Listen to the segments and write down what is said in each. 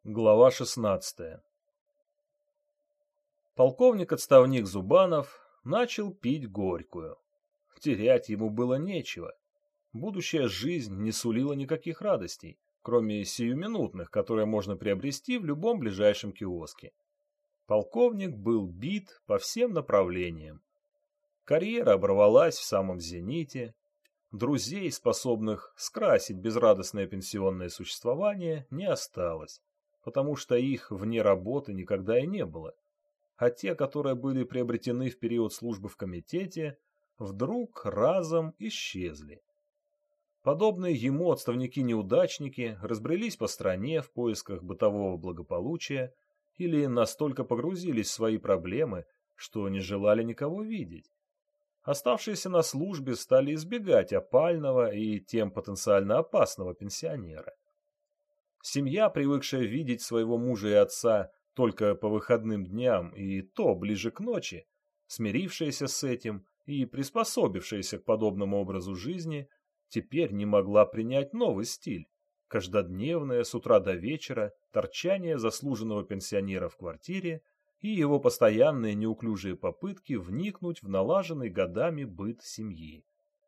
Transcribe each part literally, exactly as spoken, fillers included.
Глава шестнадцатая. Полковник-отставник Зубанов начал пить горькую. Терять ему было нечего. Будущая жизнь не сулила никаких радостей, кроме сиюминутных, которые можно приобрести в любом ближайшем киоске. Полковник был бит по всем направлениям. Карьера оборвалась в самом зените. Друзей, способных скрасить безрадостное пенсионное существование, не осталось, потому что их вне работы никогда и не было. А те, которые были приобретены в период службы в комитете, вдруг разом исчезли. Подобные ему отставники-неудачники разбрелись по стране в поисках бытового благополучия или настолько погрузились в свои проблемы, что не желали никого видеть. Оставшиеся на службе стали избегать опального и тем потенциально опасного пенсионера. Семья, привыкшая видеть своего мужа и отца только по выходным дням и то ближе к ночи, смирившаяся с этим и приспособившаяся к подобному образу жизни, теперь не могла принять новый стиль. Каждодневное с утра до вечера торчание заслуженного пенсионера в квартире и его постоянные неуклюжие попытки вникнуть в налаженный годами быт семьи.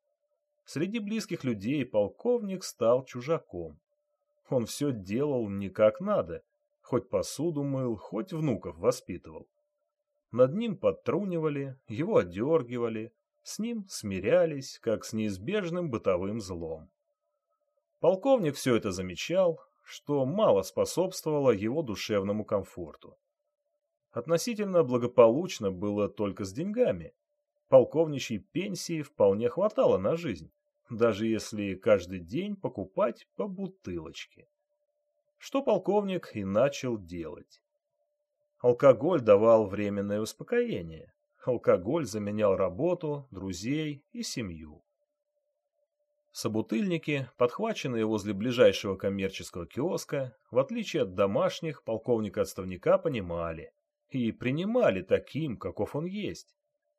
Среди близких людей полковник стал чужаком. Он все делал не как надо, хоть посуду мыл, хоть внуков воспитывал. Над ним подтрунивали, его одергивали, с ним смирялись, как с неизбежным бытовым злом. Полковник все это замечал, что мало способствовало его душевному комфорту. Относительно благополучно было только с деньгами. Полковничьей пенсии вполне хватало на жизнь, даже если каждый день покупать по бутылочке. Что полковник и начал делать. Алкоголь давал временное успокоение. Алкоголь заменял работу, друзей и семью. Собутыльники, подхваченные возле ближайшего коммерческого киоска, в отличие от домашних, полковника-отставника понимали и принимали таким, каков он есть.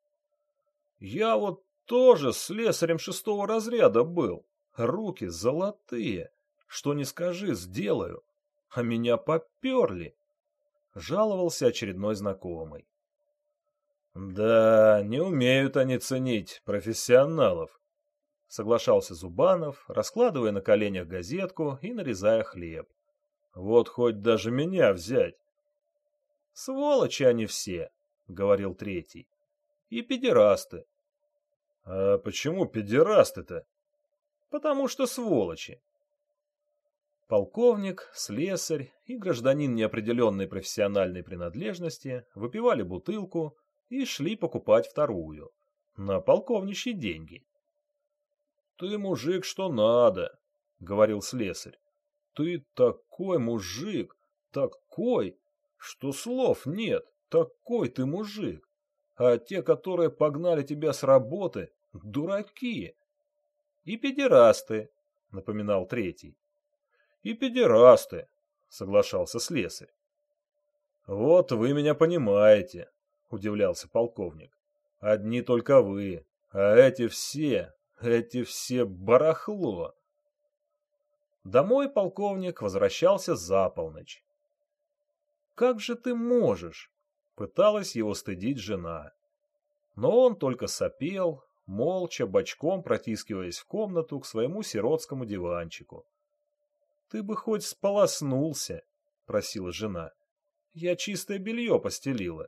«Я вот тоже слесарем шестого разряда был. Руки золотые. Что не скажи, сделаю. А меня поперли», — жаловался очередной знакомый. «Да, не умеют они ценить профессионалов», — соглашался Зубанов, раскладывая на коленях газетку и нарезая хлеб. «Вот хоть даже меня взять». «Сволочи они все», — говорил третий. «И педерасты». «А почему педерасты-то?» «Потому что сволочи». Полковник, слесарь и гражданин неопределенной профессиональной принадлежности выпивали бутылку и шли покупать вторую, на полковничьи деньги. «Ты мужик, что надо», — говорил слесарь. «Ты такой мужик, такой, что слов нет, такой ты мужик. А те, которые погнали тебя с работы, дураки». «И педерасты», — напоминал третий. «И педерасты», — соглашался слесарь. «Вот вы меня понимаете», — удивлялся полковник. «Одни только вы, а эти все, эти все барахло». Домой полковник возвращался за полночь. «Как же ты можешь?» — пыталась его стыдить жена. Но он только сопел, молча, бочком протискиваясь в комнату к своему сиротскому диванчику. «Ты бы хоть сполоснулся», — просила жена. «Я чистое белье постелила».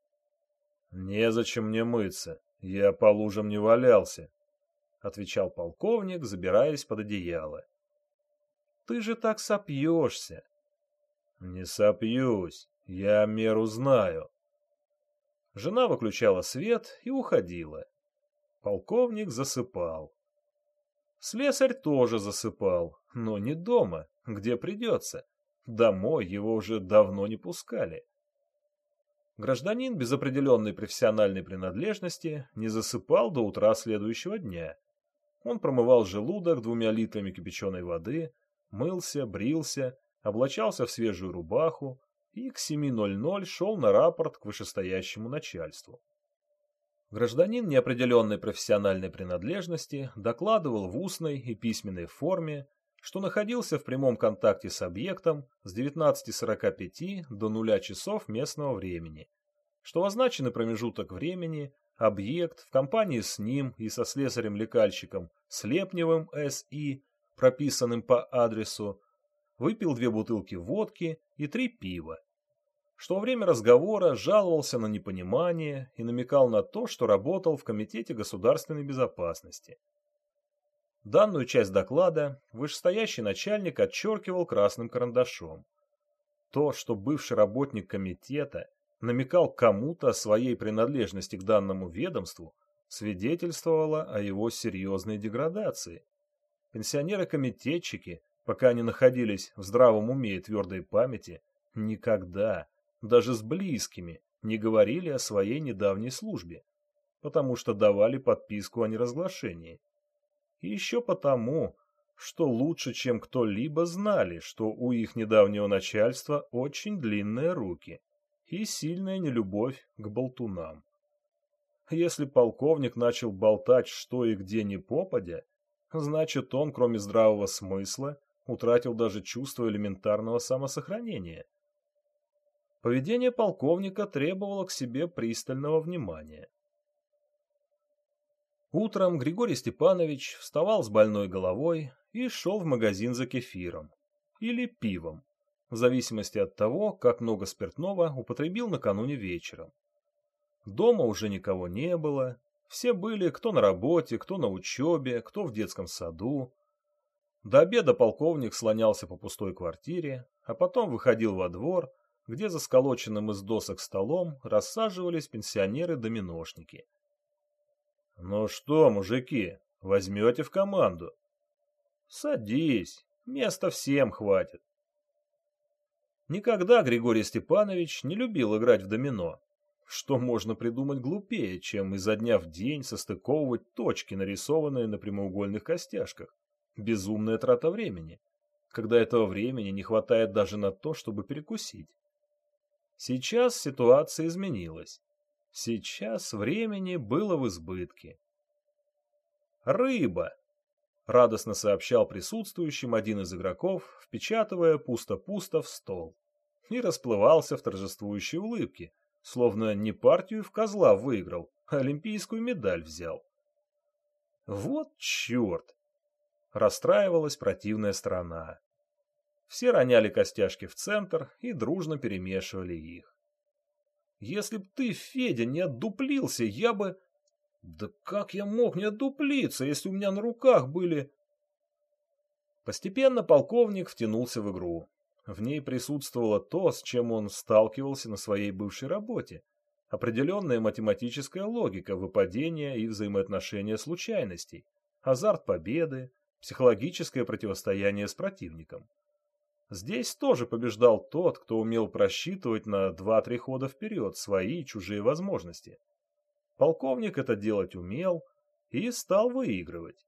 «Незачем мне мыться, я по лужам не валялся», — отвечал полковник, забираясь под одеяло. «Ты же так сопьешься». «Не сопьюсь, я меру знаю». Жена выключала свет и уходила. Полковник засыпал. Слесарь тоже засыпал, но не дома, где придется. Домой его уже давно не пускали. Гражданин без определенной профессиональной принадлежности не засыпал до утра следующего дня. Он промывал желудок двумя литрами кипяченой воды, мылся, брился, облачался в свежую рубаху и к семи ноль-ноль шел на рапорт к вышестоящему начальству. Гражданин неопределенной профессиональной принадлежности докладывал в устной и письменной форме, что находился в прямом контакте с объектом с девятнадцати сорока пяти до нуля часов местного времени, что в означенный промежуток времени объект в компании с ним и со слесарем-лекальщиком Слепневым С И, прописанным по адресу, выпил две бутылки водки и три пива, что во время разговора жаловался на непонимание и намекал на то, что работал в Комитете государственной безопасности. Данную часть доклада вышестоящий начальник отчеркивал красным карандашом. То, что бывший работник комитета намекал кому-то о своей принадлежности к данному ведомству, свидетельствовало о его серьезной деградации. Пенсионеры-комитетчики, пока они находились в здравом уме и твердой памяти, никогда, даже с близкими, не говорили о своей недавней службе, потому что давали подписку о неразглашении. И еще потому, что лучше, чем кто-либо, знали, что у их недавнего начальства очень длинные руки и сильная нелюбовь к болтунам. Если полковник начал болтать что и где ни попадя, значит он, кроме здравого смысла, утратил даже чувство элементарного самосохранения. Поведение полковника требовало к себе пристального внимания. Утром Григорий Степанович вставал с больной головой и шел в магазин за кефиром или пивом, в зависимости от того, как много спиртного употребил накануне вечером. Дома уже никого не было, все были кто на работе, кто на учебе, кто в детском саду. До обеда полковник слонялся по пустой квартире, а потом выходил во двор, где за сколоченным из досок столом рассаживались пенсионеры-доминошники. «Ну что, мужики, возьмете в команду?» «Садись, места всем хватит». Никогда Григорий Степанович не любил играть в домино. Что можно придумать глупее, чем изо дня в день состыковывать точки, нарисованные на прямоугольных костяшках? Безумная трата времени, когда этого времени не хватает даже на то, чтобы перекусить. Сейчас ситуация изменилась. Сейчас времени было в избытке. «Рыба!» — радостно сообщал присутствующим один из игроков, впечатывая пусто-пусто в стол. И расплывался в торжествующей улыбке, словно не партию в козла выиграл, а олимпийскую медаль взял. «Вот черт!» — расстраивалась противная сторона. Все роняли костяшки в центр и дружно перемешивали их. «Если б ты, Федя, не отдуплился, я бы...» «Да как я мог не отдуплиться, если у меня на руках были...» Постепенно полковник втянулся в игру. В ней присутствовало то, с чем он сталкивался на своей бывшей работе. Определенная математическая логика выпадения и взаимоотношения случайностей, азарт победы, психологическое противостояние с противником. Здесь тоже побеждал тот, кто умел просчитывать на два-три хода вперед свои и чужие возможности. Полковник это делать умел и стал выигрывать.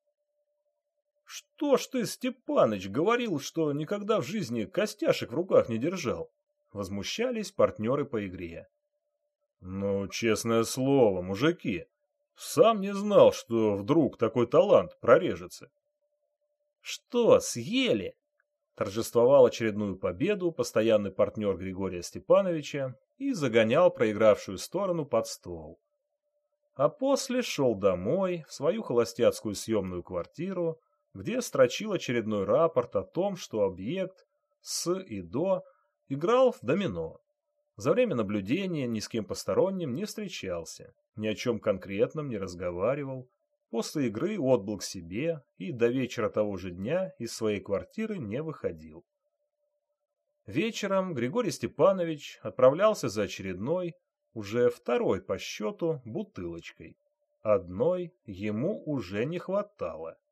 «Что ж ты, Степаныч, говорил, что никогда в жизни костяшек в руках не держал?» Возмущались партнеры по игре. «Ну, честное слово, мужики, сам не знал, что вдруг такой талант прорежется». «Что, съели?» Торжествовал очередную победу постоянный партнер Григория Степановича и загонял проигравшую сторону под стол. А после шел домой, в свою холостяцкую съемную квартиру, где строчил очередной рапорт о том, что объект с и до играл в домино. За время наблюдения ни с кем посторонним не встречался, ни о чем конкретном не разговаривал, после игры отбыл к себе и до вечера того же дня из своей квартиры не выходил. Вечером Григорий Степанович отправлялся за очередной, уже второй по счету, бутылочкой. Одной ему уже не хватало.